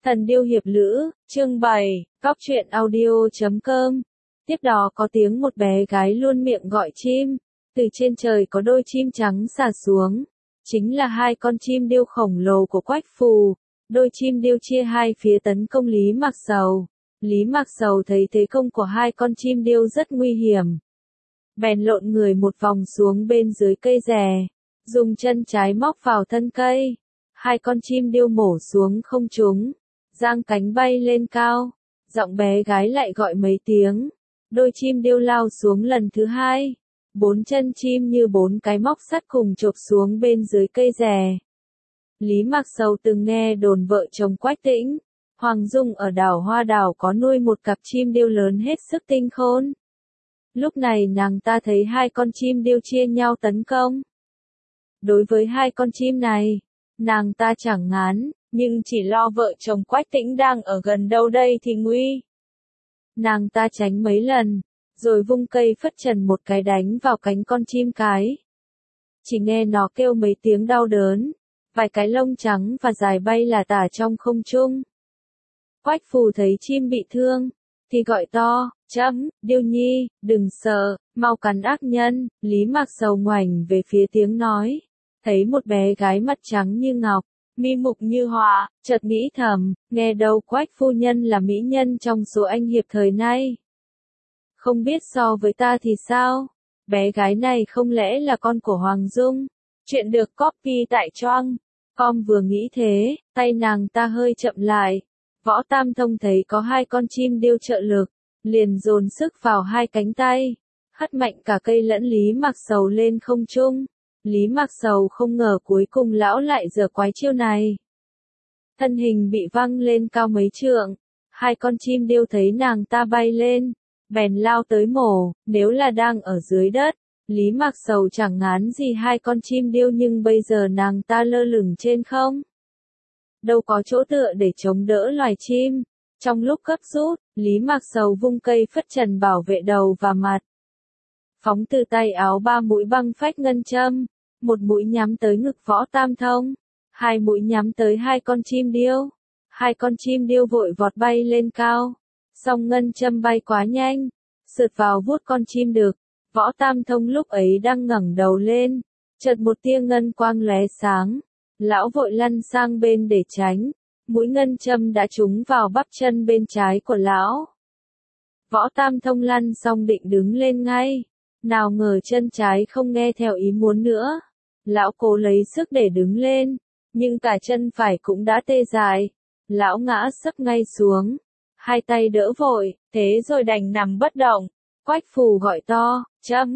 Thần điêu hiệp lữ, chương 7, Góc truyện audio.com. Tiếp đó có tiếng một bé gái luôn miệng gọi chim, từ trên trời có đôi chim trắng xả xuống, chính là hai con chim điêu khổng lồ của Quách Phù. Đôi chim điêu chia hai phía tấn công Lý Mạc Sầu. Lý Mạc Sầu thấy thế công của hai con chim điêu rất nguy hiểm, bèn lộn người một vòng xuống bên dưới cây rè, dùng chân trái móc vào thân cây. Hai con chim điêu mổ xuống không trúng, giang cánh bay lên cao. Giọng bé gái lại gọi mấy tiếng. Đôi chim điêu lao xuống lần thứ hai. Bốn chân chim như bốn cái móc sắt cùng chộp xuống bên dưới cây rè. Lý Mạc Sầu từng nghe đồn vợ chồng Quách Tĩnh, Hoàng Dung ở đảo Hoa Đảo có nuôi một cặp chim điêu lớn hết sức tinh khôn. Lúc này nàng ta thấy hai con chim điêu chia nhau tấn công. Đối với hai con chim này, nàng ta chẳng ngán, nhưng chỉ lo vợ chồng Quách Tĩnh đang ở gần đâu đây thì nguy. Nàng ta tránh mấy lần, rồi vung cây phất trần một cái đánh vào cánh con chim cái. Chỉ nghe nó kêu mấy tiếng đau đớn, vài cái lông trắng và dài bay là tả trong không trung. Quách Phù thấy chim bị thương, thì gọi to, điêu nhi, đừng sợ, mau cắn ác nhân. Lý Mạc Sầu ngoảnh về phía tiếng nói, thấy một bé gái mặt trắng như ngọc, mi mục như họa, chợt nghĩ thầm, nghe đâu Quách phu nhân là mỹ nhân trong số anh hiệp thời nay. Không biết so với ta thì sao? Bé gái này không lẽ là con của Hoàng Dung? Chuyện được copy tại Choang.com. Vừa nghĩ thế, tay nàng ta hơi chậm lại. Võ Tam Thông thấy có hai con chim điêu trợ lực, liền dồn sức vào hai cánh tay, hất mạnh cả cây lẫn Lý Mạc Sầu lên không trung. Lý Mạc Sầu không ngờ cuối cùng lão lại giở quái chiêu này. Thân hình bị văng lên cao mấy trượng, hai con chim điêu thấy nàng ta bay lên, bèn lao tới mổ. Nếu là đang ở dưới đất, Lý Mạc Sầu chẳng ngán gì hai con chim điêu, nhưng bây giờ nàng ta lơ lửng trên không, đâu có chỗ tựa để chống đỡ loài chim. Trong lúc gấp rút, Lý Mạc Sầu vung cây phất trần bảo vệ đầu và mặt. Phóng từ tay áo ba mũi băng phách ngân châm, một mũi nhắm tới ngực Võ Tam Thông, hai mũi nhắm tới hai con chim điêu. Hai con chim điêu vội vọt bay lên cao, song ngân châm bay quá nhanh, sượt vào vuốt con chim đực. Võ Tam Thông lúc ấy đang ngẩng đầu lên, chợt một tia ngân quang lóe sáng, lão vội lăn sang bên để tránh. Mũi ngân châm đã trúng vào bắp chân bên trái của lão. Võ Tam Thông lăn xong định đứng lên ngay, nào ngờ chân trái không nghe theo ý muốn nữa. Lão cố lấy sức để đứng lên, nhưng cả chân phải cũng đã tê dại. Lão ngã sấp ngay xuống, hai tay đỡ vội, thế rồi đành nằm bất động. Quách Phù gọi to,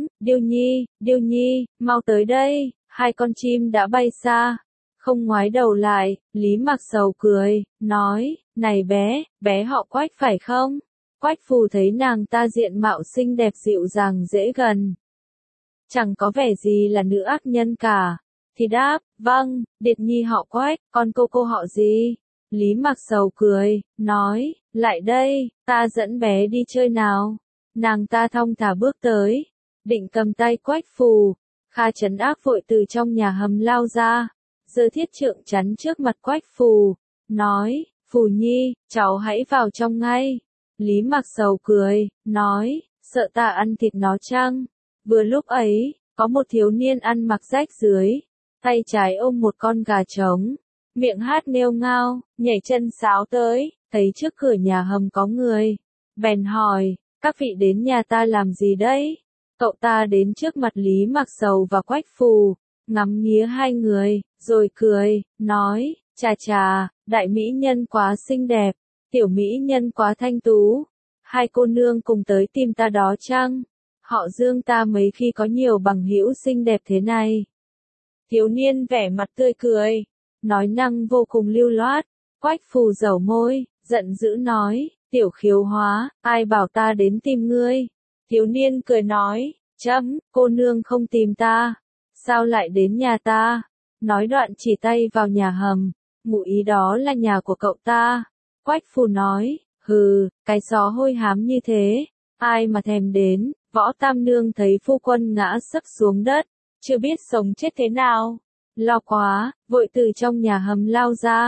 điêu nhi, mau tới đây. Hai con chim đã bay xa, không ngoái đầu lại. Lý Mạc Sầu cười, nói, này bé họ Quách phải không? Quách Phù thấy nàng ta diện mạo xinh đẹp dịu dàng dễ gần, chẳng có vẻ gì là nữ ác nhân cả, thì đáp, vâng, Điệt nhi họ Quách, còn cô họ gì? Lý Mạc Sầu cười, nói, lại đây, ta dẫn bé đi chơi nào. Nàng ta thong thả bước tới, định cầm tay Quách Phù. Kha Trấn Ác vội từ trong nhà hầm lao ra, giơ thiết trượng chắn trước mặt Quách Phù, nói, Phù nhi, cháu hãy vào trong ngay. Lý Mạc Sầu cười, nói, sợ ta ăn thịt nó chăng? Vừa lúc ấy, có một thiếu niên ăn mặc rách rưới, tay trái ôm một con gà trống, miệng hát nghêu ngao, nhảy chân sáo tới, thấy trước cửa nhà hầm có người, bèn hỏi, các vị đến nhà ta làm gì đấy? Cậu ta đến trước mặt Lý Mạc Sầu và Quách Phù, ngắm nghía hai người, rồi cười, nói, chà, đại mỹ nhân quá xinh đẹp, tiểu mỹ nhân quá thanh tú, hai cô nương cùng tới tìm ta đó chăng? Họ Dương ta mấy khi có nhiều bằng hữu xinh đẹp thế này. Thiếu niên vẻ mặt tươi cười, nói năng vô cùng lưu loát. Quách Phù dẩu môi, giận dữ nói, tiểu khiếu hóa, ai bảo ta đến tìm ngươi? Thiếu niên cười nói, cô nương không tìm ta, sao lại đến nhà ta? Nói đoạn chỉ tay vào nhà hầm, ngụ ý đó là nhà của cậu ta. Quách Phù nói, hừ, cái xó hôi hám như thế, ai mà thèm đến. Võ Tam Nương thấy phu quân ngã sấp xuống đất, chưa biết sống chết thế nào, lo quá, vội từ trong nhà hầm lao ra,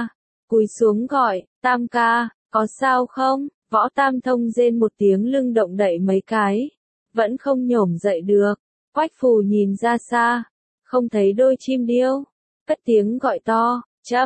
cúi xuống gọi, Tam ca, có sao không? Võ Tam Thông rên một tiếng lưng động đậy mấy cái, vẫn không nhổm dậy được. Quách Phù nhìn ra xa, không thấy đôi chim điêu, cất tiếng gọi to,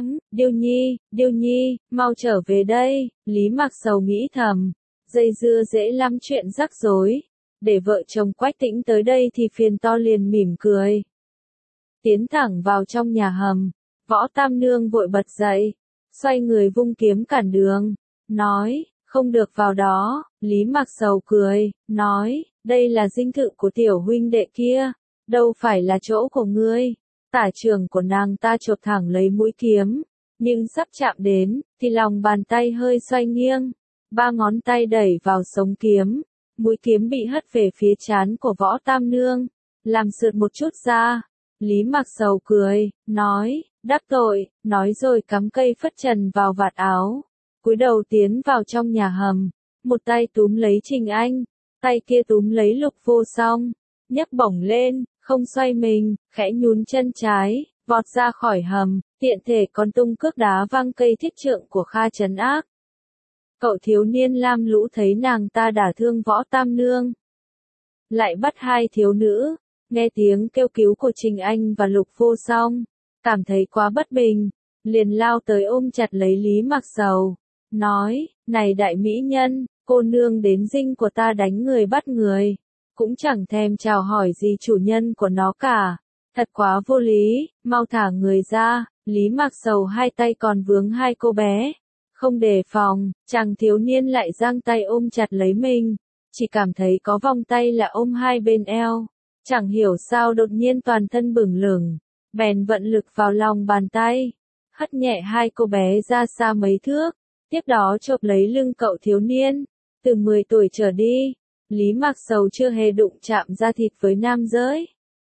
Điêu Nhi, mau trở về đây. Lý Mạc Sầu nghĩ thầm, dây dưa dễ lắm chuyện rắc rối, để vợ chồng Quách Tĩnh tới đây thì phiền to, liền mỉm cười. Tiến thẳng vào trong nhà hầm, Võ Tam Nương vội bật dậy, xoay người vung kiếm cản đường, nói, không được vào đó. Lý Mạc Sầu cười, nói, đây là dinh thự của tiểu huynh đệ kia, đâu phải là chỗ của ngươi. Tả trường của nàng ta chộp thẳng lấy mũi kiếm, nhưng sắp chạm đến, thì lòng bàn tay hơi xoay nghiêng, ba ngón tay đẩy vào sống kiếm, mũi kiếm bị hất về phía trán của Võ Tam Nương, làm sượt một chút ra. Lý Mạc Sầu cười, nói, đắc tội, nói rồi cắm cây phất trần vào vạt áo, cúi đầu tiến vào trong nhà hầm, một tay túm lấy Trình Anh, tay kia túm lấy Lục Vô Song, nhấc bổng lên, không xoay mình, khẽ nhún chân trái, vọt ra khỏi hầm, tiện thể còn tung cước đá văng cây thiết trượng của Kha Trấn Ác. Cậu thiếu niên lam lũ thấy nàng ta đả thương Võ Tam Nương, lại bắt hai thiếu nữ, nghe tiếng kêu cứu của Trình Anh và Lục Vô Song, cảm thấy quá bất bình, liền lao tới ôm chặt lấy Lý Mạc Sầu, nói, này đại mỹ nhân, cô nương đến dinh của ta đánh người bắt người, cũng chẳng thèm chào hỏi gì chủ nhân của nó cả, thật quá vô lý, mau thả người ra. Lý Mạc Sầu hai tay còn vướng hai cô bé, không đề phòng, chàng thiếu niên lại giang tay ôm chặt lấy mình, chỉ cảm thấy có vòng tay là ôm hai bên eo, chẳng hiểu sao đột nhiên toàn thân bừng lửng, bèn vận lực vào lòng bàn tay, hất nhẹ hai cô bé ra xa mấy thước, tiếp đó chộp lấy lưng cậu thiếu niên, từ 10 tuổi trở đi, Lý Mạc Sầu chưa hề đụng chạm da thịt với nam giới.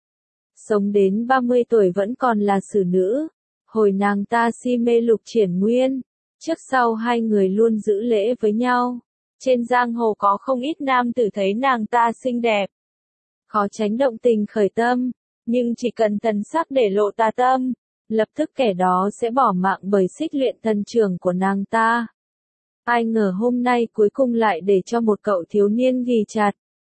Sống đến 30 tuổi vẫn còn là xử nữ, hồi nàng ta si mê Lục Triển Nguyên, trước sau hai người luôn giữ lễ với nhau, trên giang hồ có không ít nam tử thấy nàng ta xinh đẹp, khó tránh động tình khởi tâm, nhưng chỉ cần thần sắc để lộ tà tâm, lập tức kẻ đó sẽ bỏ mạng bởi xích luyện thần trường của nàng ta. Ai ngờ hôm nay cuối cùng lại để cho một cậu thiếu niên ghì chặt.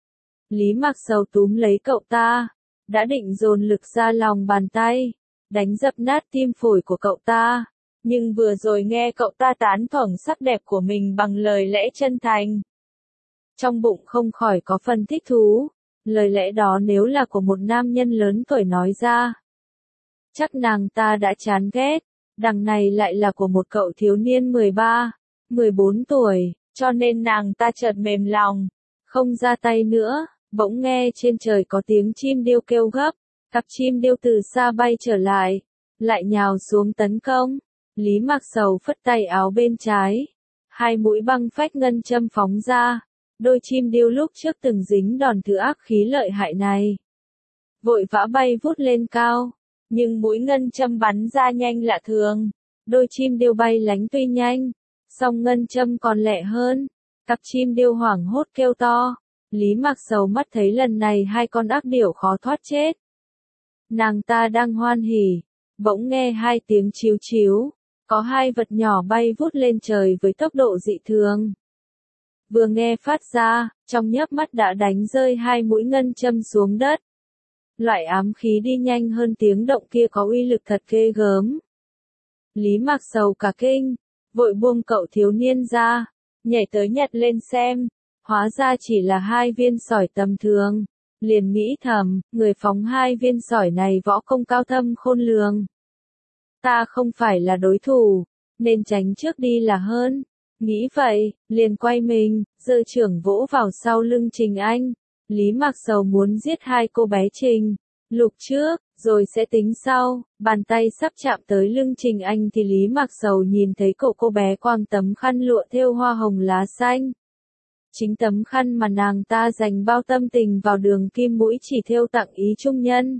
Lý Mạc Sầu túm lấy cậu ta, đã định dồn lực ra lòng bàn tay, đánh dập nát tim phổi của cậu ta, nhưng vừa rồi nghe cậu ta tán thưởng sắc đẹp của mình bằng lời lẽ chân thành, trong bụng không khỏi có phần thích thú. Lời lẽ đó nếu là của một nam nhân lớn tuổi nói ra, chắc nàng ta đã chán ghét, đằng này lại là của một cậu thiếu niên 13, 14 tuổi, cho nên nàng ta chợt mềm lòng, không ra tay nữa. Bỗng nghe trên trời có tiếng chim điêu kêu gấp, cặp chim điêu từ xa bay trở lại nhào xuống tấn công. Lý Mạc Sầu phất tay áo bên trái, hai mũi băng phách ngân châm phóng ra. Đôi chim điêu lúc trước từng dính đòn thứ ác khí lợi hại này, vội vã bay vút lên cao, nhưng mũi ngân châm bắn ra nhanh lạ thường. Đôi chim điêu bay lánh tuy nhanh, song ngân châm còn lẹ hơn. Cặp chim điêu hoảng hốt kêu to. Lý Mạc Sầu mắt thấy lần này hai con ác điểu khó thoát chết. Nàng ta đang hoan hỉ, bỗng nghe hai tiếng chíu chíu, có hai vật nhỏ bay vút lên trời với tốc độ dị thường. Vừa nghe phát ra, trong nhấp mắt đã đánh rơi hai mũi ngân châm xuống đất. Loại ám khí đi nhanh hơn tiếng động kia có uy lực thật ghê gớm. Lý Mạc Sầu cả kinh, vội buông cậu thiếu niên ra, nhảy tới nhặt lên xem, hóa ra chỉ là hai viên sỏi tầm thường. Liền nghĩ thầm, người phóng hai viên sỏi này võ công cao thâm khôn lường. Ta không phải là đối thủ, nên tránh trước đi là hơn. Nghĩ vậy, liền quay mình, giơ chưởng vỗ vào sau lưng Trình Anh. Lý Mạc Sầu muốn giết hai cô bé Trình Lục trước, rồi sẽ tính sau. Bàn tay sắp chạm tới lưng Trình Anh thì Lý Mạc Sầu nhìn thấy cô bé quàng tấm khăn lụa thêu hoa hồng lá xanh. Chính tấm khăn mà nàng ta dành bao tâm tình vào đường kim mũi chỉ thêu tặng ý trung nhân.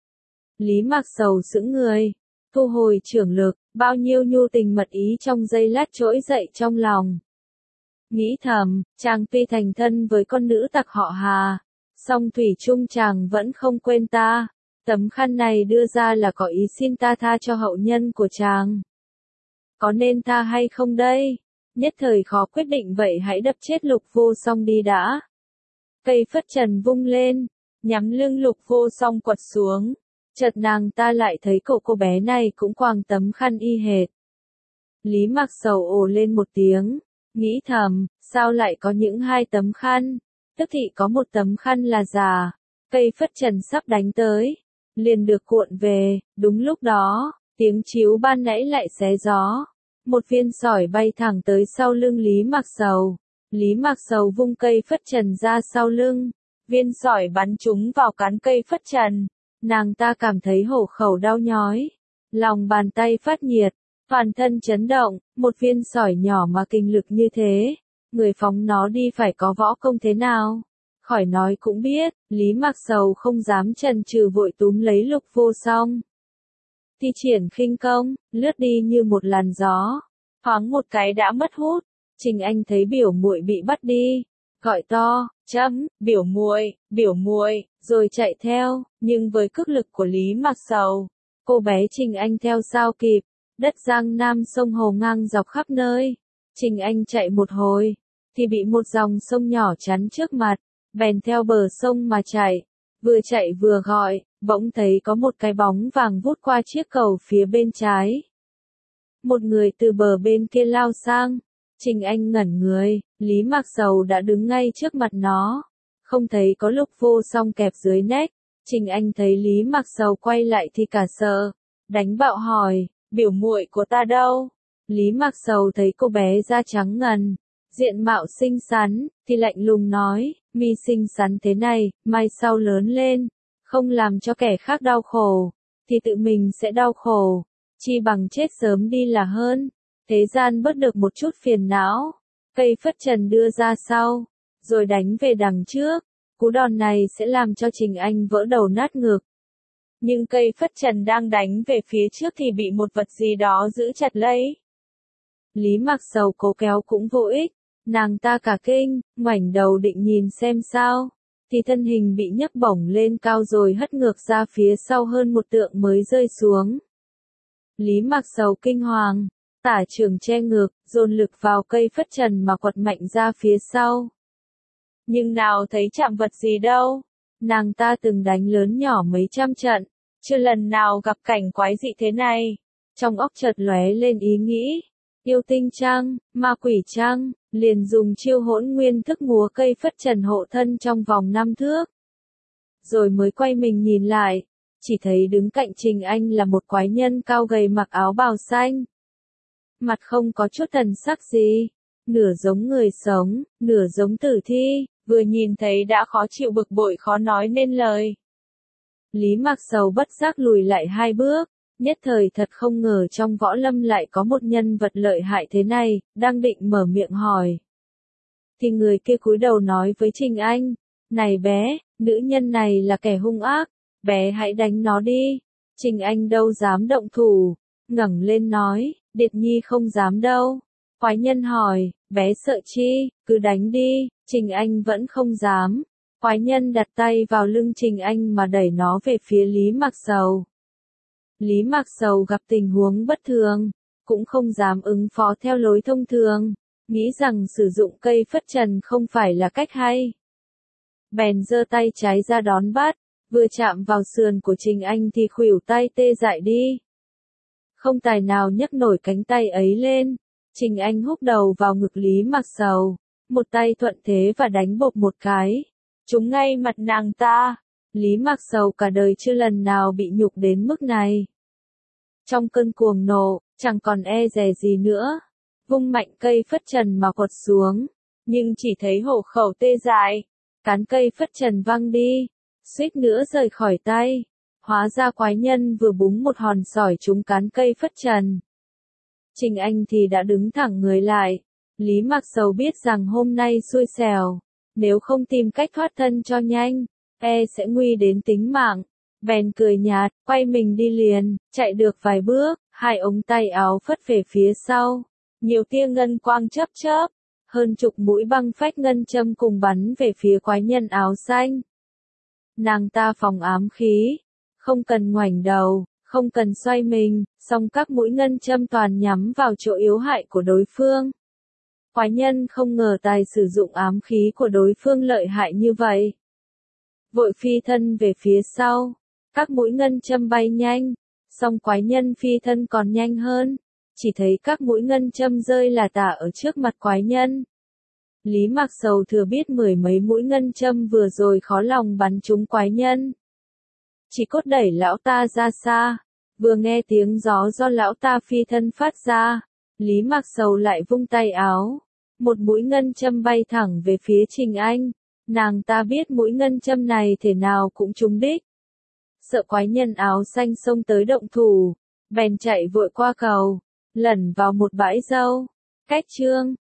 Lý Mạc Sầu sững người, thu hồi chưởng lực, bao nhiêu nhu tình mật ý trong giây lát trỗi dậy trong lòng. Nghĩ thầm, chàng tuy thành thân với con nữ tặc họ Hà, song thủy chung chàng vẫn không quên ta. Tấm khăn này đưa ra là có ý xin ta tha cho hậu nhân của chàng. có nên tha hay không đây? Nhất thời khó quyết định vậy hãy đập chết Lục Vô Song đi đã. Cây phất trần vung lên, nhắm lưng Lục Vô Song quật xuống. Chợt nàng ta lại thấy cô bé này cũng quàng tấm khăn y hệt. Lý Mạc Sầu ồ lên một tiếng, nghĩ thầm, sao lại có những hai tấm khăn, tức thị có một tấm khăn là già. Cây phất trần sắp đánh tới, liền được cuộn về, đúng lúc đó, tiếng chiếu ban nãy lại xé gió. Một viên sỏi bay thẳng tới sau lưng Lý Mạc Sầu. Lý Mạc Sầu vung cây phất trần ra sau lưng, viên sỏi bắn trúng vào cán cây phất trần. Nàng ta cảm thấy hổ khẩu đau nhói, lòng bàn tay phát nhiệt, toàn thân chấn động, một viên sỏi nhỏ mà kinh lực như thế, người phóng nó đi phải có võ công thế nào. Khỏi nói cũng biết, Lý Mạc Sầu không dám chần chừ vội túm lấy Lục Vô Song. Thi triển khinh công, lướt đi như một làn gió, thoáng một cái đã mất hút. Trình Anh thấy biểu muội bị bắt đi, gọi to, biểu muội, rồi chạy theo, nhưng với cước lực của Lý Mạc Sầu, cô bé Trình Anh theo sao kịp, đất Giang Nam sông hồ ngang dọc khắp nơi. Trình Anh chạy một hồi, thì bị một dòng sông nhỏ chắn trước mặt, bèn theo bờ sông mà vừa chạy vừa gọi, bỗng thấy có một cái bóng vàng vút qua chiếc cầu phía bên trái. Một người từ bờ bên kia lao sang, Trình Anh ngẩn người, Lý Mạc Sầu đã đứng ngay trước mặt nó, không thấy có Lục Vô Song kẹp dưới nách. Trình Anh thấy Lý Mạc Sầu quay lại thì cả sợ, đánh bạo hỏi, biểu muội của ta đâu? Lý Mạc Sầu thấy cô bé da trắng ngần, diện mạo xinh xắn, thì lạnh lùng nói, mi xinh xắn thế này, mai sau lớn lên, không làm cho kẻ khác đau khổ, thì tự mình sẽ đau khổ, chi bằng chết sớm đi là hơn, thế gian bớt được một chút phiền não. Cây phất trần đưa ra sau, rồi đánh về đằng trước, cú đòn này sẽ làm cho Trình Anh vỡ đầu nát ngực. Nhưng cây phất trần đang đánh về phía trước thì bị một vật gì đó giữ chặt lấy. Lý Mạc Sầu cố kéo cũng vô ích, nàng ta cả kinh, ngoảnh đầu định nhìn xem sao, thì thân hình bị nhấc bổng lên cao rồi hất ngược ra phía sau hơn một trượng mới rơi xuống. Lý Mạc Sầu kinh hoàng, tả trường che ngược, dồn lực vào cây phất trần mà quật mạnh ra phía sau. Nhưng nào thấy chạm vật gì đâu, nàng ta từng đánh lớn nhỏ mấy trăm trận, chưa lần nào gặp cảnh quái dị thế này. Trong óc chợt lóe lên ý nghĩ, yêu tinh chăng, ma quỷ chăng, liền dùng chiêu hỗn nguyên thức múa cây phất trần hộ thân trong vòng 5 thước. Rồi mới quay mình nhìn lại, chỉ thấy đứng cạnh Trình Anh là một quái nhân cao gầy mặc áo bào xanh. Mặt không có chút thần sắc gì, nửa giống người sống, nửa giống tử thi, vừa nhìn thấy đã khó chịu bực bội khó nói nên lời. Lý Mạc Sầu bất giác lùi lại 2 bước, nhất thời thật không ngờ trong võ lâm lại có một nhân vật lợi hại thế này, đang định mở miệng hỏi. Thì người kia cúi đầu nói với Trình Anh, này bé, nữ nhân này là kẻ hung ác, bé hãy đánh nó đi. Trình Anh đâu dám động thủ, ngẩng lên nói, Điệt Nhi không dám đâu. Quái nhân hỏi, bé sợ chi, cứ đánh đi. Trình Anh vẫn không dám. Quái nhân đặt tay vào lưng Trình Anh mà đẩy nó về phía Lý Mạc Sầu. Lý Mạc Sầu gặp tình huống bất thường, cũng không dám ứng phó theo lối thông thường, nghĩ rằng sử dụng cây phất trần không phải là cách hay. Bèn giơ tay trái ra đón bắt, vừa chạm vào sườn của Trình Anh thì khuỷu tay tê dại đi. Không tài nào nhấc nổi cánh tay ấy lên, Trình Anh húc đầu vào ngực Lý Mạc Sầu, một tay thuận thế và đánh bộp một cái, trúng ngay mặt nàng ta. Lý Mạc Sầu cả đời chưa lần nào bị nhục đến mức này. Trong cơn cuồng nộ, chẳng còn e dè gì nữa, vung mạnh cây phất trần mà quật xuống, nhưng chỉ thấy hổ khẩu tê dại, cán cây phất trần văng đi, suýt nữa rời khỏi tay. Hóa ra quái nhân vừa búng một hòn sỏi trúng cán cây phất trần. Trình Anh thì đã đứng thẳng người lại. Lý Mạc Sầu biết rằng hôm nay xui xẻo, nếu không tìm cách thoát thân cho nhanh, sẽ nguy đến tính mạng. Bèn cười nhạt, quay mình đi liền, chạy được vài bước, hai ống tay áo phất về phía sau. Nhiều tia ngân quang chớp chớp, hơn chục mũi băng phách ngân châm cùng bắn về phía quái nhân áo xanh. Nàng ta phóng ám khí, không cần ngoảnh đầu, không cần xoay mình, song các mũi ngân châm toàn nhắm vào chỗ yếu hại của đối phương. Quái nhân không ngờ tài sử dụng ám khí của đối phương lợi hại như vậy. Vội phi thân về phía sau, các mũi ngân châm bay nhanh, song quái nhân phi thân còn nhanh hơn, chỉ thấy các mũi ngân châm rơi là tả ở trước mặt quái nhân. Lý Mạc Sầu thừa biết mười mấy mũi ngân châm vừa rồi khó lòng bắn trúng quái nhân. Chỉ cốt đẩy lão ta ra xa, vừa nghe tiếng gió do lão ta phi thân phát ra, Lý Mạc Sầu lại vung tay áo, một mũi ngân châm bay thẳng về phía Trình Anh, nàng ta biết mũi ngân châm này thể nào cũng trúng đích. Sợ quái nhân áo xanh xông tới động thủ, bèn chạy vội qua cầu, lẩn vào một bãi dâu. Cách chương